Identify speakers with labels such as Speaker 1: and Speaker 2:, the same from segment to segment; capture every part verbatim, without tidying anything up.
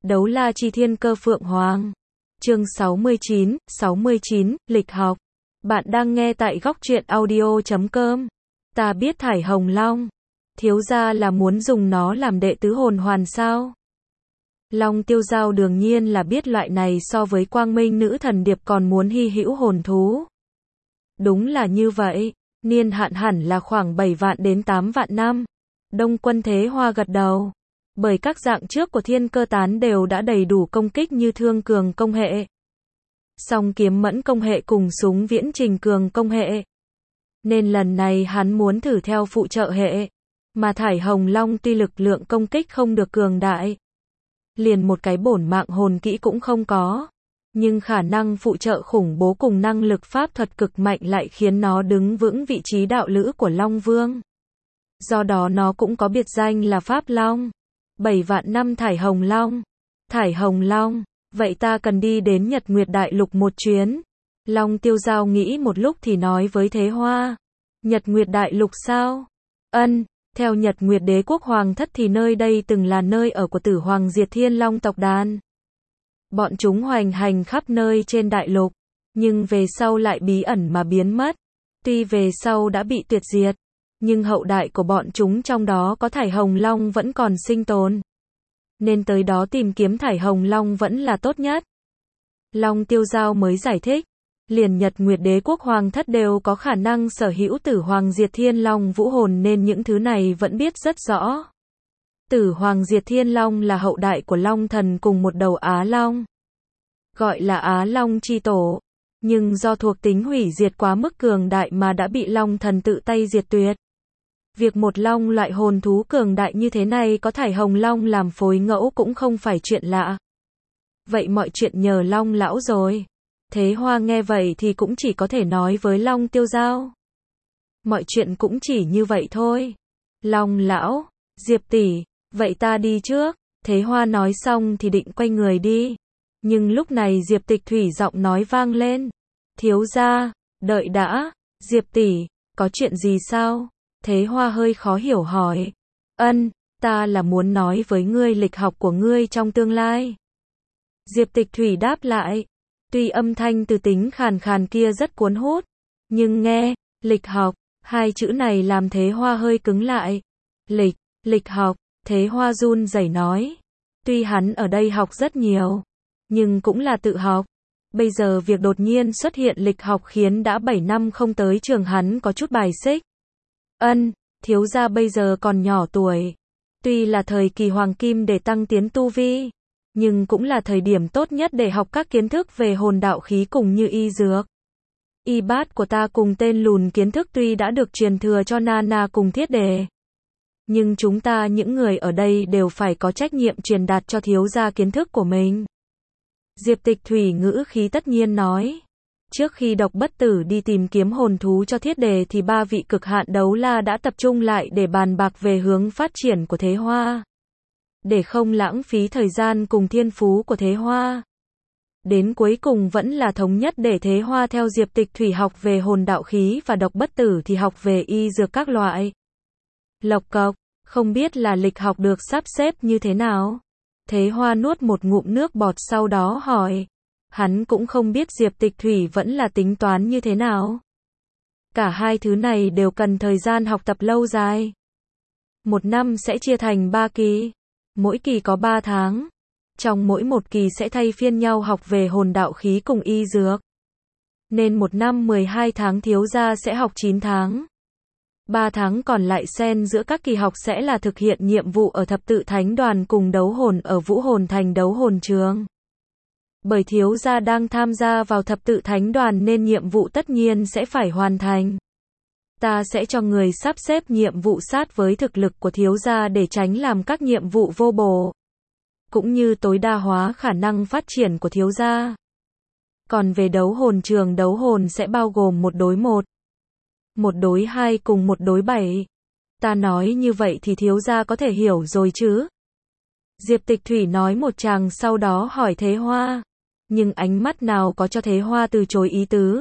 Speaker 1: Đấu la chi thiên cơ phượng hoàng. Chương sáu mươi chín, sáu mươi chín, lịch học. Bạn đang nghe tại góc truyện audio chấm com. Ta biết thải hồng long. Thiếu gia là muốn dùng nó làm đệ tứ hồn hoàn sao? Long tiêu giao đương nhiên là biết loại này so với quang minh nữ thần điệp còn muốn hy hữu hồn thú. Đúng là như vậy, niên hạn hẳn là khoảng bảy vạn đến tám vạn năm. Đông Quân Thế Hoa gật đầu. Bởi các dạng trước của thiên cơ tán đều đã đầy đủ công kích như thương cường công hệ, song kiếm mẫn công hệ cùng súng viễn trình cường công hệ. Nên lần này hắn muốn thử theo phụ trợ hệ. Mà thải hồng long tuy lực lượng công kích không được cường đại, liền một cái bổn mạng hồn kỹ cũng không có, nhưng khả năng phụ trợ khủng bố cùng năng lực pháp thuật cực mạnh lại khiến nó đứng vững vị trí đạo lữ của Long Vương. Do đó nó cũng có biệt danh là Pháp Long. Bảy vạn năm thải hồng long. Thải hồng long, vậy ta cần đi đến Nhật Nguyệt Đại Lục một chuyến. Long tiêu giao nghĩ một lúc thì nói với Thế Hoa. Nhật Nguyệt Đại Lục sao? Ân, theo Nhật Nguyệt Đế quốc hoàng thất thì nơi đây từng là nơi ở của Tử Hoàng Diệt Thiên Long tộc đàn. Bọn chúng hoành hành khắp nơi trên đại lục, nhưng về sau lại bí ẩn mà biến mất. Tuy về sau đã bị tuyệt diệt, nhưng hậu đại của bọn chúng trong đó có thải hồng long vẫn còn sinh tồn. Nên tới đó tìm kiếm thải hồng long vẫn là tốt nhất. Long tiêu giao mới giải thích. Liền Nhật Nguyệt Đế quốc hoàng thất đều có khả năng sở hữu Tử Hoàng Diệt Thiên Long vũ hồn nên những thứ này vẫn biết rất rõ. Tử Hoàng Diệt Thiên Long là hậu đại của Long Thần cùng một đầu Á Long. Gọi là Á Long chi tổ. Nhưng do thuộc tính hủy diệt quá mức cường đại mà đã bị Long Thần tự tay diệt tuyệt. Việc một long loại hồn thú cường đại như thế này có thải hồng long làm phối ngẫu cũng không phải chuyện lạ. Vậy mọi chuyện nhờ Long lão rồi. Thế Hoa nghe vậy thì cũng chỉ có thể nói với Long tiêu giao. Mọi chuyện cũng chỉ như vậy thôi. Long lão, Diệp tỷ, vậy ta đi trước. Thế Hoa nói xong thì định quay người đi. Nhưng lúc này Diệp Tịch Thủy giọng nói vang lên. Thiếu gia, đợi đã. Diệp tỷ, có chuyện gì sao? Thế Hoa hơi khó hiểu hỏi. Ân, ta là muốn nói với ngươi lịch học của ngươi trong tương lai. Diệp Tịch Thủy đáp lại. Tuy âm thanh từ tính khàn khàn kia rất cuốn hút, nhưng nghe, lịch học, hai chữ này làm Thế Hoa hơi cứng lại. Lịch, lịch học, Thế Hoa run rẩy nói. Tuy hắn ở đây học rất nhiều, nhưng cũng là tự học. Bây giờ việc đột nhiên xuất hiện lịch học khiến đã bảy năm không tới trường hắn có chút bài xích. Ân, thiếu gia bây giờ còn nhỏ tuổi. Tuy là thời kỳ hoàng kim để tăng tiến tu vi, nhưng cũng là thời điểm tốt nhất để học các kiến thức về hồn đạo khí cùng như y dược. Y bát của ta cùng tên lùn kiến thức tuy đã được truyền thừa cho Nana cùng Thiết Đề, nhưng chúng ta những người ở đây đều phải có trách nhiệm truyền đạt cho thiếu gia kiến thức của mình. Diệp Tịch Thủy ngữ khí tất nhiên nói. Trước khi Độc Bất Tử đi tìm kiếm hồn thú cho Thiết Đề thì ba vị cực hạn đấu la đã tập trung lại để bàn bạc về hướng phát triển của Thế Hoa. Để không lãng phí thời gian cùng thiên phú của Thế Hoa. Đến cuối cùng vẫn là thống nhất để Thế Hoa theo Diệp Tịch Thủy học về hồn đạo khí và Độc Bất Tử thì học về y dược các loại. Lộc cộc, không biết là lịch học được sắp xếp như thế nào? Thế Hoa nuốt một ngụm nước bọt sau đó hỏi. Hắn cũng không biết Diệp Tịch Thủy vẫn là tính toán như thế nào. Cả hai thứ này đều cần thời gian học tập lâu dài. Một năm sẽ chia thành ba kỳ. Mỗi kỳ có ba tháng. Trong mỗi một kỳ sẽ thay phiên nhau học về hồn đạo khí cùng y dược. Nên một năm mười hai tháng thiếu gia sẽ học chín tháng. ba tháng còn lại xen giữa các kỳ học sẽ là thực hiện nhiệm vụ ở thập tự thánh đoàn cùng đấu hồn ở Vũ Hồn Thành đấu hồn trường. Bởi thiếu gia đang tham gia vào thập tự thánh đoàn nên nhiệm vụ tất nhiên sẽ phải hoàn thành. Ta sẽ cho người sắp xếp nhiệm vụ sát với thực lực của thiếu gia để tránh làm các nhiệm vụ vô bổ, cũng như tối đa hóa khả năng phát triển của thiếu gia. Còn về đấu hồn trường đấu hồn sẽ bao gồm một đối một, một đối hai cùng một đối bảy. Ta nói như vậy thì thiếu gia có thể hiểu rồi chứ? Diệp Tịch Thủy nói một tràng sau đó hỏi Thế Hoa. Nhưng ánh mắt nào có cho Thế Hoa từ chối ý tứ.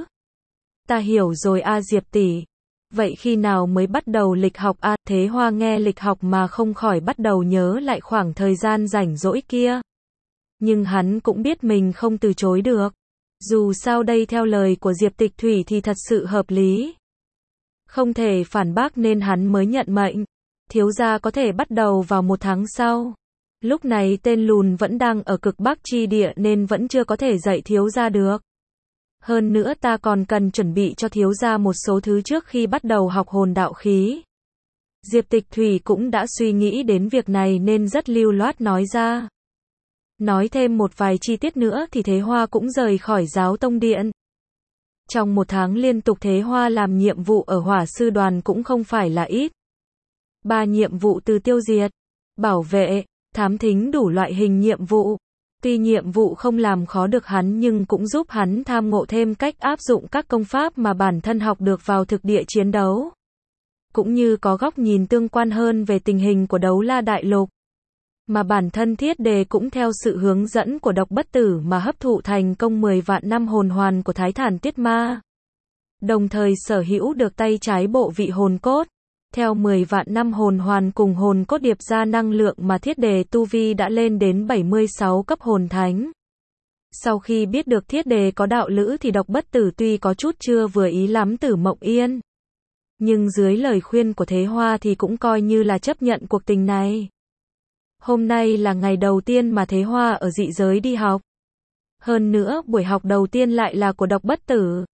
Speaker 1: Ta hiểu rồi a Diệp tỷ. Vậy khi nào mới bắt đầu lịch học a? Thế Hoa nghe lịch học mà không khỏi bắt đầu nhớ lại khoảng thời gian rảnh rỗi kia. Nhưng hắn cũng biết mình không từ chối được. Dù sao đây theo lời của Diệp Tịch Thủy thì thật sự hợp lý. Không thể phản bác nên hắn mới nhận mệnh. Thiếu gia có thể bắt đầu vào một tháng sau. Lúc này tên lùn vẫn đang ở cực bắc chi địa nên vẫn chưa có thể dạy thiếu gia được. Hơn nữa ta còn cần chuẩn bị cho thiếu gia một số thứ trước khi bắt đầu học hồn đạo khí. Diệp Tịch Thủy cũng đã suy nghĩ đến việc này nên rất lưu loát nói ra. Nói thêm một vài chi tiết nữa thì Thế Hoa cũng rời khỏi giáo tông điện. Trong một tháng liên tục Thế Hoa làm nhiệm vụ ở hỏa sư đoàn cũng không phải là ít. Ba nhiệm vụ từ tiêu diệt, bảo vệ, thám thính đủ loại hình nhiệm vụ. Tuy nhiệm vụ không làm khó được hắn nhưng cũng giúp hắn tham ngộ thêm cách áp dụng các công pháp mà bản thân học được vào thực địa chiến đấu. Cũng như có góc nhìn tương quan hơn về tình hình của Đấu La Đại Lục. Mà bản thân Thiết Đề cũng theo sự hướng dẫn của Độc Bất Tử mà hấp thụ thành công mười vạn năm hồn hoàn của Thái Thản Tiết Ma. Đồng thời sở hữu được tay trái bộ vị hồn cốt. Theo mười vạn năm hồn hoàn cùng hồn cốt điệp ra năng lượng mà Thiết Đề tu vi đã lên đến bảy mươi sáu cấp hồn thánh. Sau khi biết được Thiết Đề có đạo lữ thì Độc Bất Tử tuy có chút chưa vừa ý lắm Tử Mộng Yên. Nhưng dưới lời khuyên của Thế Hoa thì cũng coi như là chấp nhận cuộc tình này. Hôm nay là ngày đầu tiên mà Thế Hoa ở dị giới đi học. Hơn nữa buổi học đầu tiên lại là của Độc Bất Tử.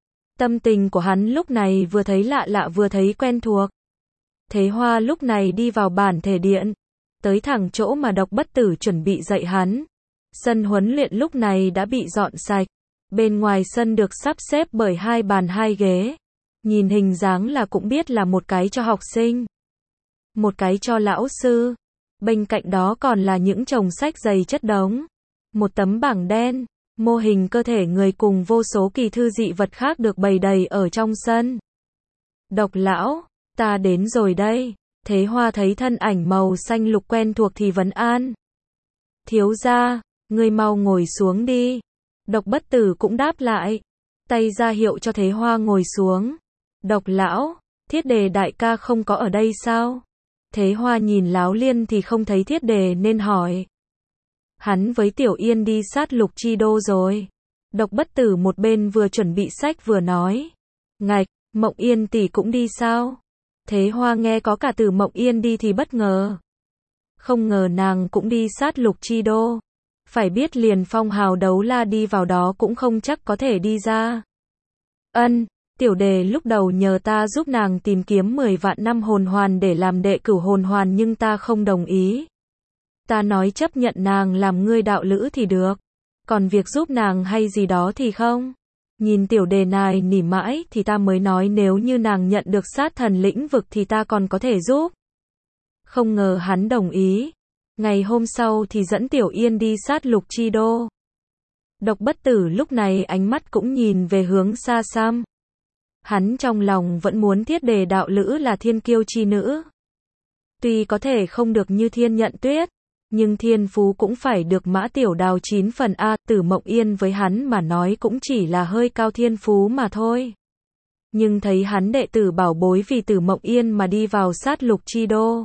Speaker 1: Tâm tình của hắn lúc này vừa thấy lạ lạ vừa thấy quen thuộc. Thế Hoa lúc này đi vào bản thể điện. Tới thẳng chỗ mà Độc Bất Tử chuẩn bị dạy hắn. Sân huấn luyện lúc này đã bị dọn sạch. Bên ngoài sân được sắp xếp bởi hai bàn hai ghế. Nhìn hình dáng là cũng biết là một cái cho học sinh. Một cái cho lão sư. Bên cạnh đó còn là những chồng sách dày chất đống. Một tấm bảng đen, mô hình cơ thể người cùng vô số kỳ thư dị vật khác được bày đầy ở trong sân. Độc lão, ta đến rồi đây. Thế Hoa thấy thân ảnh màu xanh lục quen thuộc thì vấn an. Thiếu gia, ngươi mau ngồi xuống đi. Độc Bất Tử cũng đáp lại. Tay ra hiệu cho Thế Hoa ngồi xuống. Độc lão, Thiết Đề đại ca không có ở đây sao? Thế Hoa nhìn Láo Liên thì không thấy Thiết Đề nên hỏi. Hắn với Tiểu Yên đi sát lục chi đô rồi. Độc Bất Tử một bên vừa chuẩn bị sách vừa nói. Ngạch, Mộng Yên tỷ cũng đi sao? Thế Hoa nghe có cả từ Mộng Yên đi thì bất ngờ. Không ngờ nàng cũng đi sát lục chi đô. Phải biết liền phong hào Đấu La đi vào đó cũng không chắc có thể đi ra. Ân. Tiểu Đề lúc đầu nhờ ta giúp nàng tìm kiếm mười vạn năm hồn hoàn để làm đệ cửu hồn hoàn nhưng ta không đồng ý. Ta nói chấp nhận nàng làm ngươi đạo lữ thì được. Còn việc giúp nàng hay gì đó thì không. Nhìn Tiểu Đề này nỉ mãi thì ta mới nói nếu như nàng nhận được sát thần lĩnh vực thì ta còn có thể giúp. Không ngờ hắn đồng ý. Ngày hôm sau thì dẫn Tiểu Yên đi sát lục chi đô. Độc Bất Tử lúc này ánh mắt cũng nhìn về hướng xa xăm. Hắn trong lòng vẫn muốn Thiết Đề đạo lữ là thiên kiêu chi nữ. Tuy có thể không được như Thiên Nhận Tuyết, nhưng thiên phú cũng phải được Mã Tiểu Đào chín phần a, Tử Mộng Yên với hắn mà nói cũng chỉ là hơi cao thiên phú mà thôi. Nhưng thấy hắn đệ tử bảo bối vì Tử Mộng Yên mà đi vào sát lục chi đô.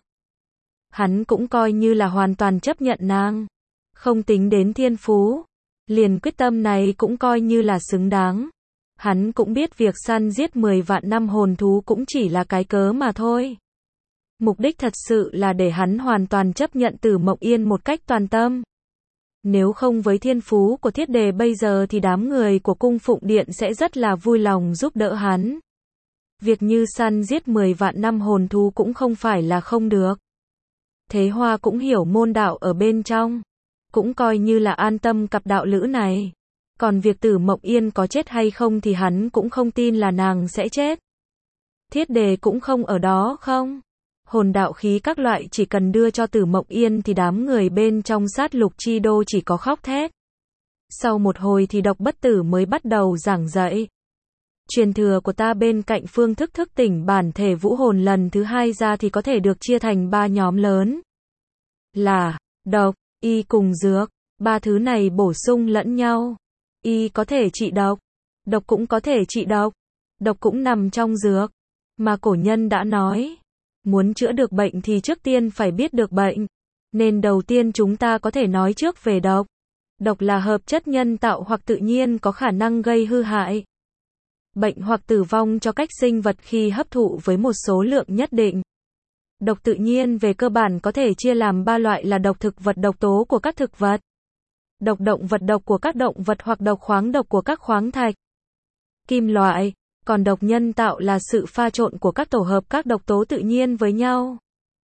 Speaker 1: Hắn cũng coi như là hoàn toàn chấp nhận nàng. Không tính đến thiên phú. Liền quyết tâm này cũng coi như là xứng đáng. Hắn cũng biết việc săn giết mười vạn năm hồn thú cũng chỉ là cái cớ mà thôi. Mục đích thật sự là để hắn hoàn toàn chấp nhận Tử Mộng Yên một cách toàn tâm. Nếu không với thiên phú của Thiết Đề bây giờ thì đám người của cung phụng điện sẽ rất là vui lòng giúp đỡ hắn. Việc như săn giết mười vạn năm hồn thú cũng không phải là không được. Thế Hoa cũng hiểu môn đạo ở bên trong. Cũng coi như là an tâm cặp đạo lữ này. Còn việc Tử Mộng Yên có chết hay không thì hắn cũng không tin là nàng sẽ chết. Thiết Đề cũng không ở đó không? Hồn đạo khí các loại chỉ cần đưa cho Tử Mộng Yên thì đám người bên trong sát lục chi đô chỉ có khóc thét. Sau một hồi thì Độc Bất Tử mới bắt đầu giảng dạy. Truyền thừa của ta bên cạnh phương thức thức tỉnh bản thể vũ hồn lần thứ hai ra thì có thể được chia thành ba nhóm lớn. Là độc, y cùng dược. Ba thứ này bổ sung lẫn nhau. Y có thể trị độc, độc cũng có thể trị độc, độc cũng nằm trong dược. Mà cổ nhân đã nói, muốn chữa được bệnh thì trước tiên phải biết được bệnh. Nên đầu tiên chúng ta có thể nói trước về độc. Độc là hợp chất nhân tạo hoặc tự nhiên có khả năng gây hư hại, bệnh hoặc tử vong cho các sinh vật khi hấp thụ với một số lượng nhất định. Độc tự nhiên về cơ bản có thể chia làm ba loại là độc thực vật, độc tố của các thực vật, độc động vật, độc của các động vật hoặc độc khoáng, độc của các khoáng thạch, kim loại. Còn độc nhân tạo là sự pha trộn của các tổ hợp các độc tố tự nhiên với nhau.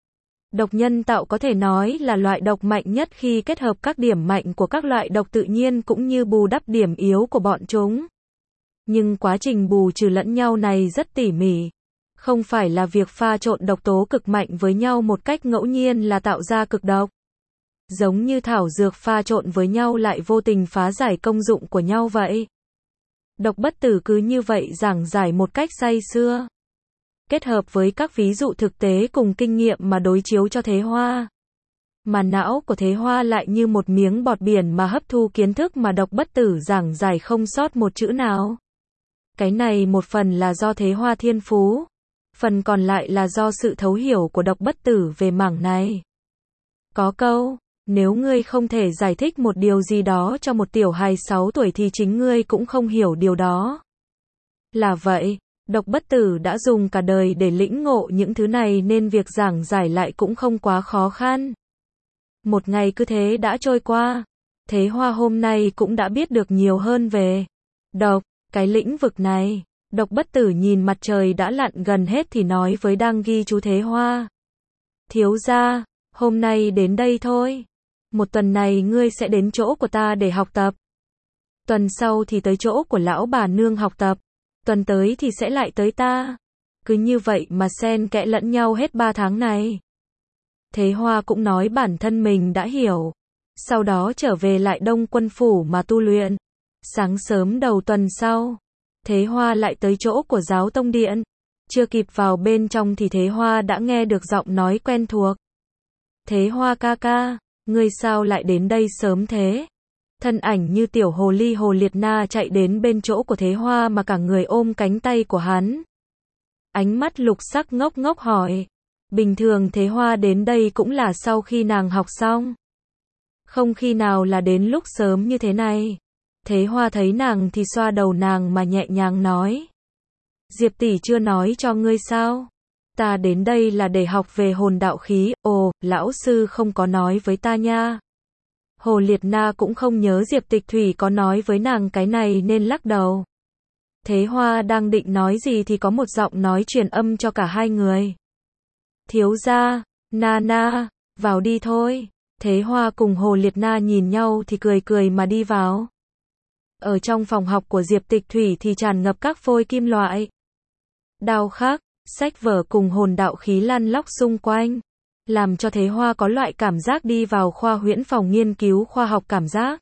Speaker 1: Độc nhân tạo có thể nói là loại độc mạnh nhất khi kết hợp các điểm mạnh của các loại độc tự nhiên cũng như bù đắp điểm yếu của bọn chúng. Nhưng quá trình bù trừ lẫn nhau này rất tỉ mỉ. Không phải là việc pha trộn độc tố cực mạnh với nhau một cách ngẫu nhiên là tạo ra cực độc. Giống như thảo dược pha trộn với nhau lại vô tình phá giải công dụng của nhau vậy. Độc bất tử cứ như vậy giảng giải một cách say sưa, kết hợp với các ví dụ thực tế cùng kinh nghiệm mà đối chiếu cho Thế Hoa. Mà não của Thế Hoa lại như một miếng bọt biển mà hấp thu kiến thức mà độc bất tử giảng giải không sót một chữ nào. Cái này một phần là do Thế Hoa thiên phú, phần còn lại là do sự thấu hiểu của độc bất tử về mảng này. Có câu, nếu ngươi không thể giải thích một điều gì đó cho một tiểu hài sáu tuổi thì chính ngươi cũng không hiểu điều đó. Là vậy, độc bất tử đã dùng cả đời để lĩnh ngộ những thứ này nên việc giảng giải lại cũng không quá khó khăn. Một ngày cứ thế đã trôi qua, Thế Hoa hôm nay cũng đã biết được nhiều hơn về độc, cái lĩnh vực này. Độc bất tử nhìn mặt trời đã lặn gần hết thì nói với đang ghi chú Thế Hoa. Thiếu gia, hôm nay đến đây thôi. Một tuần này ngươi sẽ đến chỗ của ta để học tập. Tuần sau thì tới chỗ của lão bà nương học tập. Tuần tới thì sẽ lại tới ta. Cứ như vậy mà xen kẽ lẫn nhau hết ba tháng này. Thế Hoa cũng nói bản thân mình đã hiểu. Sau đó trở về lại Đông Quân Phủ mà tu luyện. Sáng sớm đầu tuần sau, Thế Hoa lại tới chỗ của Giáo Tông Điện. Chưa kịp vào bên trong thì Thế Hoa đã nghe được giọng nói quen thuộc. Thế Hoa ca ca, ngươi sao lại đến đây sớm thế? Thân ảnh như tiểu hồ ly Hồ Liệt Na chạy đến bên chỗ của Thế Hoa mà cả người ôm cánh tay của hắn. Ánh mắt lục sắc ngốc ngốc hỏi. Bình thường Thế Hoa đến đây cũng là sau khi nàng học xong. Không khi nào là đến lúc sớm như thế này. Thế Hoa thấy nàng thì xoa đầu nàng mà nhẹ nhàng nói. Diệp tỷ chưa nói cho ngươi sao? Ta đến đây là để học về hồn đạo khí. Ồ, lão sư không có nói với ta nha. Hồ Liệt Na cũng không nhớ Diệp Tịch Thủy có nói với nàng cái này nên lắc đầu. Thế Hoa đang định nói gì thì có một giọng nói truyền âm cho cả hai người. Thiếu gia, Na Na, vào đi thôi. Thế Hoa cùng Hồ Liệt Na nhìn nhau thì cười cười mà đi vào. Ở trong phòng học của Diệp Tịch Thủy thì tràn ngập các phôi kim loại, đao khắc, sách vở cùng hồn đạo khí lăn lóc xung quanh, làm cho Thế Hoa có loại cảm giác đi vào khoa huyễn phòng nghiên cứu khoa học cảm giác.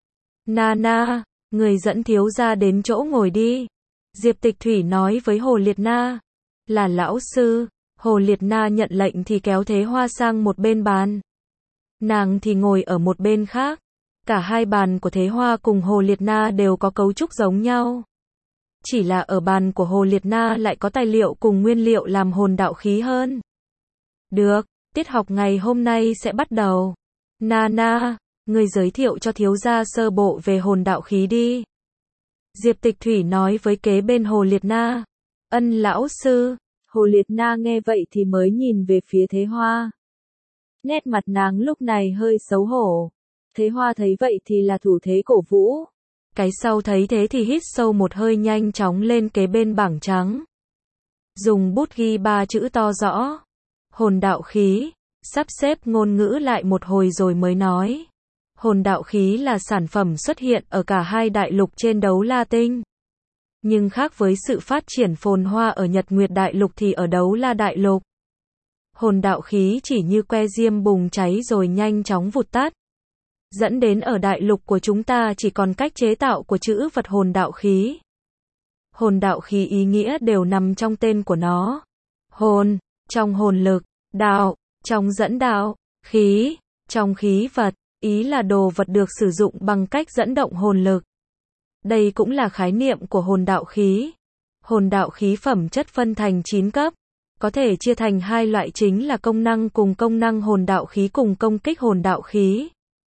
Speaker 1: Na Na, người dẫn thiếu gia đến chỗ ngồi đi. Diệp Tịch Thủy nói với Hồ Liệt Na. Là lão sư. Hồ Liệt Na nhận lệnh thì kéo Thế Hoa sang một bên bàn. Nàng thì ngồi ở một bên khác. Cả hai bàn của Thế Hoa cùng Hồ Liệt Na đều có cấu trúc giống nhau. Chỉ là ở bàn của Hồ Liệt Na lại có tài liệu cùng nguyên liệu làm hồn đạo khí hơn. Được, tiết học ngày hôm nay sẽ bắt đầu. Na Na, người giới thiệu cho thiếu gia sơ bộ về hồn đạo khí đi. Diệp Tịch Thủy nói với kế bên Hồ Liệt Na. Ân lão sư. Hồ Liệt Na nghe vậy thì mới nhìn về phía Thế Hoa. Nét mặt nàng lúc này hơi xấu hổ. Thế Hoa thấy vậy thì là thủ thế cổ vũ. Cái sau thấy thế thì hít sâu một hơi nhanh chóng lên kế bên bảng trắng. Dùng bút ghi ba chữ to rõ. Hồn đạo khí. Sắp xếp ngôn ngữ lại một hồi rồi mới nói. Hồn đạo khí là sản phẩm xuất hiện ở cả hai đại lục trên Đấu La Tinh. Nhưng khác với sự phát triển phồn hoa ở Nhật Nguyệt Đại Lục thì ở Đấu La Đại Lục, hồn đạo khí chỉ như que diêm bùng cháy rồi nhanh chóng vụt tắt. Dẫn đến ở đại lục của chúng ta chỉ còn cách chế tạo của chữ vật hồn đạo khí. Hồn đạo khí ý nghĩa đều nằm trong tên của nó. Hồn, trong hồn lực, đạo, trong dẫn đạo, khí, trong khí vật, ý là đồ vật được sử dụng bằng cách dẫn động hồn lực. Đây cũng là khái niệm của hồn đạo khí. Hồn đạo khí phẩm chất phân thành chín cấp, có thể chia thành hai loại chính là công năng cùng công năng hồn đạo khí cùng công kích hồn đạo khí.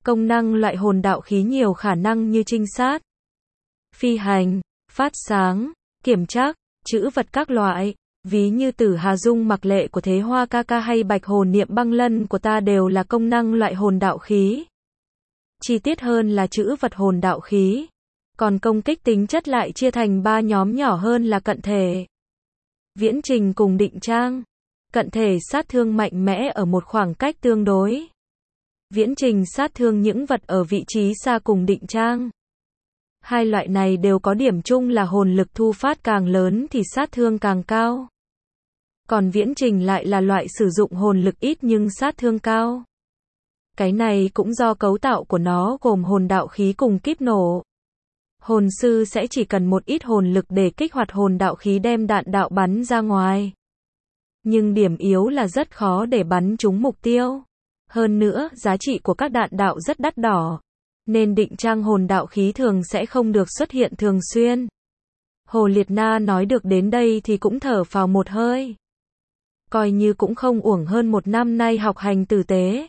Speaker 1: Công năng loại hồn đạo khí nhiều khả năng như trinh sát, phi hành, phát sáng, kiểm trắc, trữ vật các loại. Ví như Tử Hà Dung Mặc Lệ của Thế Hoa ca ca hay Bạch Hồn Niệm Băng Lân của ta đều là công năng loại hồn đạo khí. Chi tiết hơn là trữ vật hồn đạo khí. Còn công kích tính chất lại chia thành ba nhóm nhỏ hơn là cận thể, viễn trình cùng định trang. Cận thể sát thương mạnh mẽ ở một khoảng cách tương đối. Viễn trình sát thương những vật ở vị trí xa cùng định trang. Hai loại này đều có điểm chung là hồn lực thu phát càng lớn thì sát thương càng cao. Còn viễn trình lại là loại sử dụng hồn lực ít nhưng sát thương cao. Cái này cũng do cấu tạo của nó gồm hồn đạo khí cùng kíp nổ. Hồn sư sẽ chỉ cần một ít hồn lực để kích hoạt hồn đạo khí đem đạn đạo bắn ra ngoài. Nhưng điểm yếu là rất khó để bắn trúng mục tiêu. Hơn nữa, giá trị của các đạn đạo rất đắt đỏ. Nên định trang hồn đạo khí thường sẽ không được xuất hiện thường xuyên. Hồ Liệt Na nói được đến đây thì cũng thở phào một hơi. Coi như cũng không uổng hơn một năm nay học hành tử tế.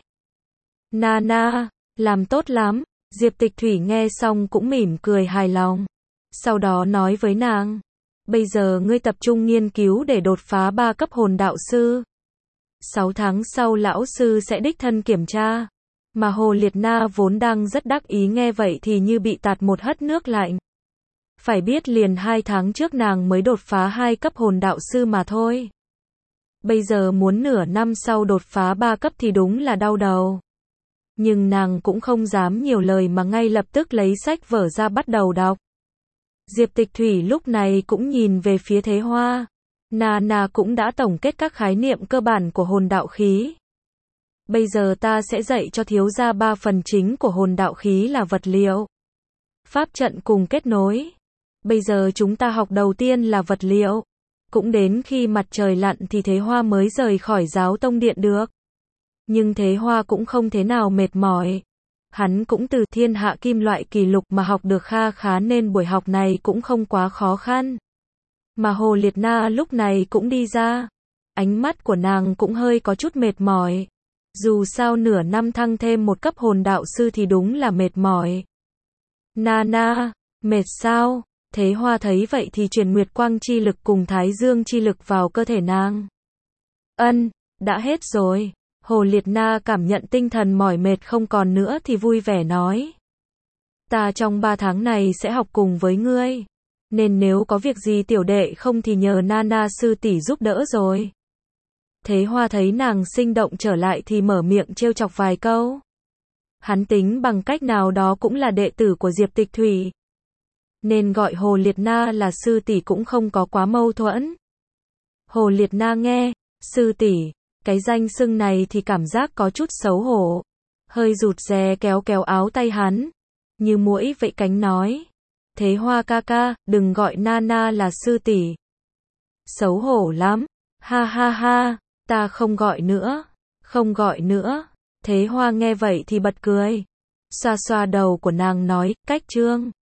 Speaker 1: Na na, làm tốt lắm. Diệp Tịch Thủy nghe xong cũng mỉm cười hài lòng. Sau đó nói với nàng. Bây giờ ngươi tập trung nghiên cứu để đột phá ba cấp hồn đạo sư. Sáu tháng sau lão sư sẽ đích thân kiểm tra. Mà Hồ Liệt Na vốn đang rất đắc ý nghe vậy thì như bị tạt một hớt nước lạnh. Phải biết liền hai tháng trước nàng mới đột phá hai cấp hồn đạo sư mà thôi. Bây giờ muốn nửa năm sau đột phá ba cấp thì đúng là đau đầu. Nhưng nàng cũng không dám nhiều lời mà ngay lập tức lấy sách vở ra bắt đầu đọc. Diệp Tịch Thủy lúc này cũng nhìn về phía Thế Hoa. Na na cũng đã tổng kết các khái niệm cơ bản của hồn đạo khí. Bây giờ ta sẽ dạy cho thiếu gia ba phần chính của hồn đạo khí là vật liệu, pháp trận cùng kết nối. Bây giờ chúng ta học đầu tiên là vật liệu. Cũng đến khi mặt trời lặn thì Thế Hoa mới rời khỏi giáo tông điện được. Nhưng Thế Hoa cũng không thế nào mệt mỏi. Hắn cũng từ thiên hạ kim loại kỷ lục mà học được kha khá nên buổi học này cũng không quá khó khăn. Mà Hồ Liệt Na lúc này cũng đi ra. Ánh mắt của nàng cũng hơi có chút mệt mỏi. Dù sao nửa năm thăng thêm một cấp hồn đạo sư thì đúng là mệt mỏi. Na na, mệt sao? Thế Hoa thấy vậy thì truyền nguyệt quang chi lực cùng thái dương chi lực vào cơ thể nàng. Ân, đã hết rồi. Hồ Liệt Na cảm nhận tinh thần mỏi mệt không còn nữa thì vui vẻ nói. Ta trong ba tháng này sẽ học cùng với ngươi. Nên nếu có việc gì tiểu đệ không thì nhờ Nana sư tỷ giúp đỡ rồi. Thế Hoa thấy nàng sinh động trở lại thì mở miệng trêu chọc vài câu. Hắn tính bằng cách nào đó cũng là đệ tử của Diệp Tịch Thủy. Nên gọi Hồ Liệt Na là sư tỷ cũng không có quá mâu thuẫn. Hồ Liệt Na nghe, sư tỷ, cái danh xưng này thì cảm giác có chút xấu hổ. Hơi rụt rè kéo kéo áo tay hắn. Như muỗi vẫy cánh nói. Thế Hoa ca ca, đừng gọi Nana là sư tỷ. Xấu hổ lắm. Ha ha ha, ta không gọi nữa. Không gọi nữa. Thế Hoa nghe vậy thì bật cười. Xoa xoa đầu của nàng nói, cách trương.